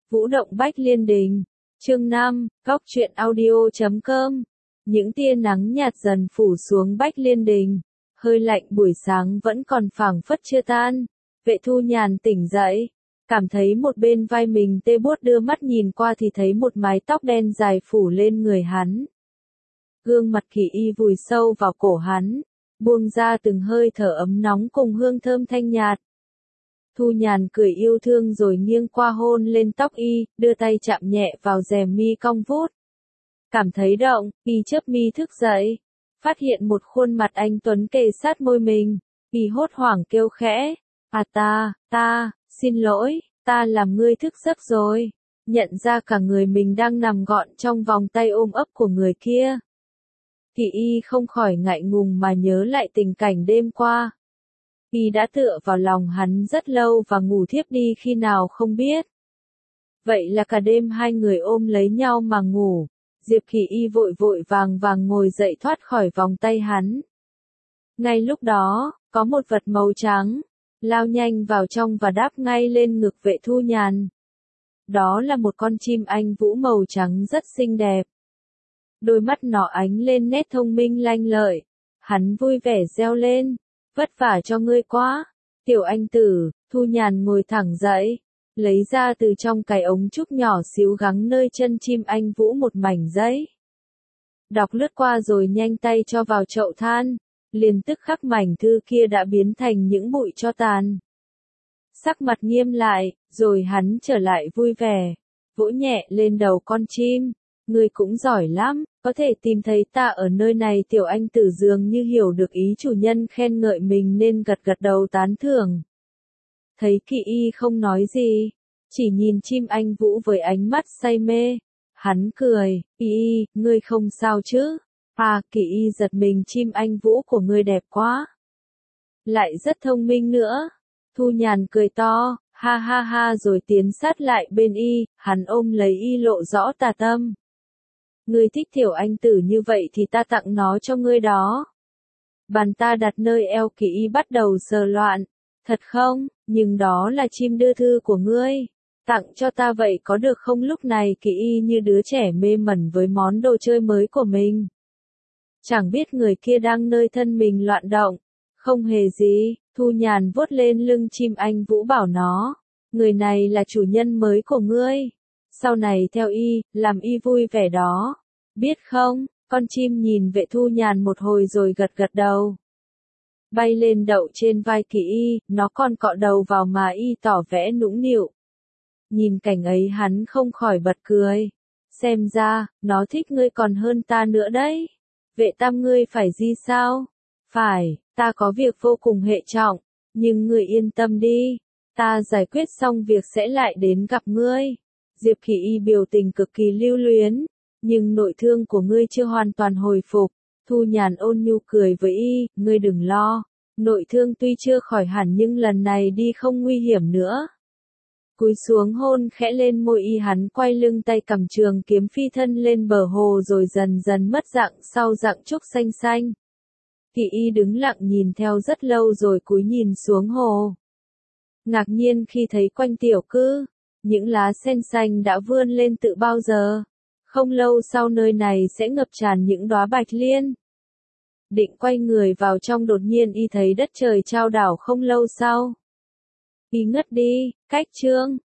Vũ động Bách Liên Đình. Chương 5, Góc truyện audio.com. Những tia nắng nhạt dần phủ xuống Bách Liên Đình. Hơi lạnh buổi sáng vẫn còn phảng phất chưa tan. Vệ Thu Nhàn tỉnh dậy, cảm thấy một bên vai mình tê buốt, đưa mắt nhìn qua thì thấy một mái tóc đen dài phủ lên người hắn. Gương mặt Kỳ Y vùi sâu vào cổ hắn, buông ra từng hơi thở ấm nóng cùng hương thơm thanh nhạt. Thu Nhàn cười yêu thương rồi nghiêng qua hôn lên tóc y, đưa tay chạm nhẹ vào rèm mi cong vút. Cảm thấy động, y chớp mi thức dậy, phát hiện một khuôn mặt anh tuấn kề sát môi mình, y hốt hoảng kêu khẽ, xin lỗi, ta làm ngươi thức giấc rồi. Nhận ra cả người mình đang nằm gọn trong vòng tay ôm ấp của người kia. Kỳ Y không khỏi ngại ngùng mà nhớ lại tình cảnh đêm qua. Y đã tựa vào lòng hắn rất lâu và ngủ thiếp đi khi nào không biết. Vậy là cả đêm hai người ôm lấy nhau mà ngủ. Diệp Kỳ Y vội vội vàng vàng ngồi dậy thoát khỏi vòng tay hắn. Ngay lúc đó, có một vật màu trắng lao nhanh vào trong và đáp ngay lên ngực Vệ Thu Nhàn. Đó là một con chim anh vũ màu trắng rất xinh đẹp. Đôi mắt nó ánh lên nét thông minh lanh lợi. Hắn vui vẻ reo lên, vất vả cho ngươi quá, tiểu anh tử. Thu Nhàn ngồi thẳng dậy, lấy ra từ trong cái ống trúc nhỏ xíu gắng nơi chân chim anh vũ một mảnh giấy. Đọc lướt qua rồi nhanh tay cho vào chậu than, liền tức khắc mảnh thư kia đã biến thành những bụi tro tàn. Sắc mặt nghiêm lại, rồi hắn trở lại vui vẻ, vỗ nhẹ lên đầu con chim. Ngươi cũng giỏi lắm, có thể tìm thấy ta ở nơi này. Tiểu anh tử dường như hiểu được ý chủ nhân khen ngợi mình nên gật gật đầu tán thưởng. Thấy Kỳ Y không nói gì, chỉ nhìn chim anh vũ với ánh mắt say mê. Hắn cười, Y, ngươi không sao chứ? Kỳ Y giật mình, chim anh vũ của ngươi đẹp quá. Lại rất thông minh nữa. Thu Nhàn cười to, ha ha ha rồi tiến sát lại bên Y, hắn ôm lấy Y lộ rõ tà tâm. Ngươi thích tiểu anh tử như vậy thì ta tặng nó cho ngươi đó. Bàn ta đặt nơi eo Kỳ Y bắt đầu sờ loạn. Thật không, nhưng đó là chim đưa thư của ngươi. Tặng cho ta vậy có được không? Lúc này Kỳ Y như đứa trẻ mê mẩn với món đồ chơi mới của mình. Chẳng biết người kia đang nơi thân mình loạn động. Không hề gì, Thu Nhàn vuốt lên lưng chim anh vũ bảo nó. Người này là chủ nhân mới của ngươi. Sau này theo Y, làm Y vui vẻ đó. Biết không? Con chim nhìn Vệ Thu Nhàn một hồi rồi gật gật đầu. Bay lên đậu trên vai Kỳ Y, nó còn cọ đầu vào mà Y tỏ vẻ nũng nịu. Nhìn cảnh ấy hắn không khỏi bật cười. Xem ra, nó thích ngươi còn hơn ta nữa đấy. Vệ tam ngươi phải gì sao? Phải, ta có việc vô cùng hệ trọng, nhưng ngươi yên tâm đi. Ta giải quyết xong việc sẽ lại đến gặp ngươi. Diệp Kỳ Y biểu tình cực kỳ lưu luyến, nhưng nội thương của ngươi chưa hoàn toàn hồi phục. Thu Nhàn ôn nhu cười với Y, ngươi đừng lo. Nội thương tuy chưa khỏi hẳn nhưng lần này đi không nguy hiểm nữa. Cúi xuống hôn khẽ lên môi Y, hắn quay lưng tay cầm trường kiếm phi thân lên bờ hồ rồi dần dần mất dạng sau rặng trúc xanh xanh. Kỳ Y đứng lặng nhìn theo rất lâu rồi cúi nhìn xuống hồ. Ngạc nhiên khi thấy quanh tiểu cư, những lá sen xanh đã vươn lên từ bao giờ. Không lâu sau nơi này sẽ ngập tràn những đóa bạch liên. Định quay người vào trong, đột nhiên Y thấy đất trời chao đảo không lâu sau. Y ngất đi, cách chương.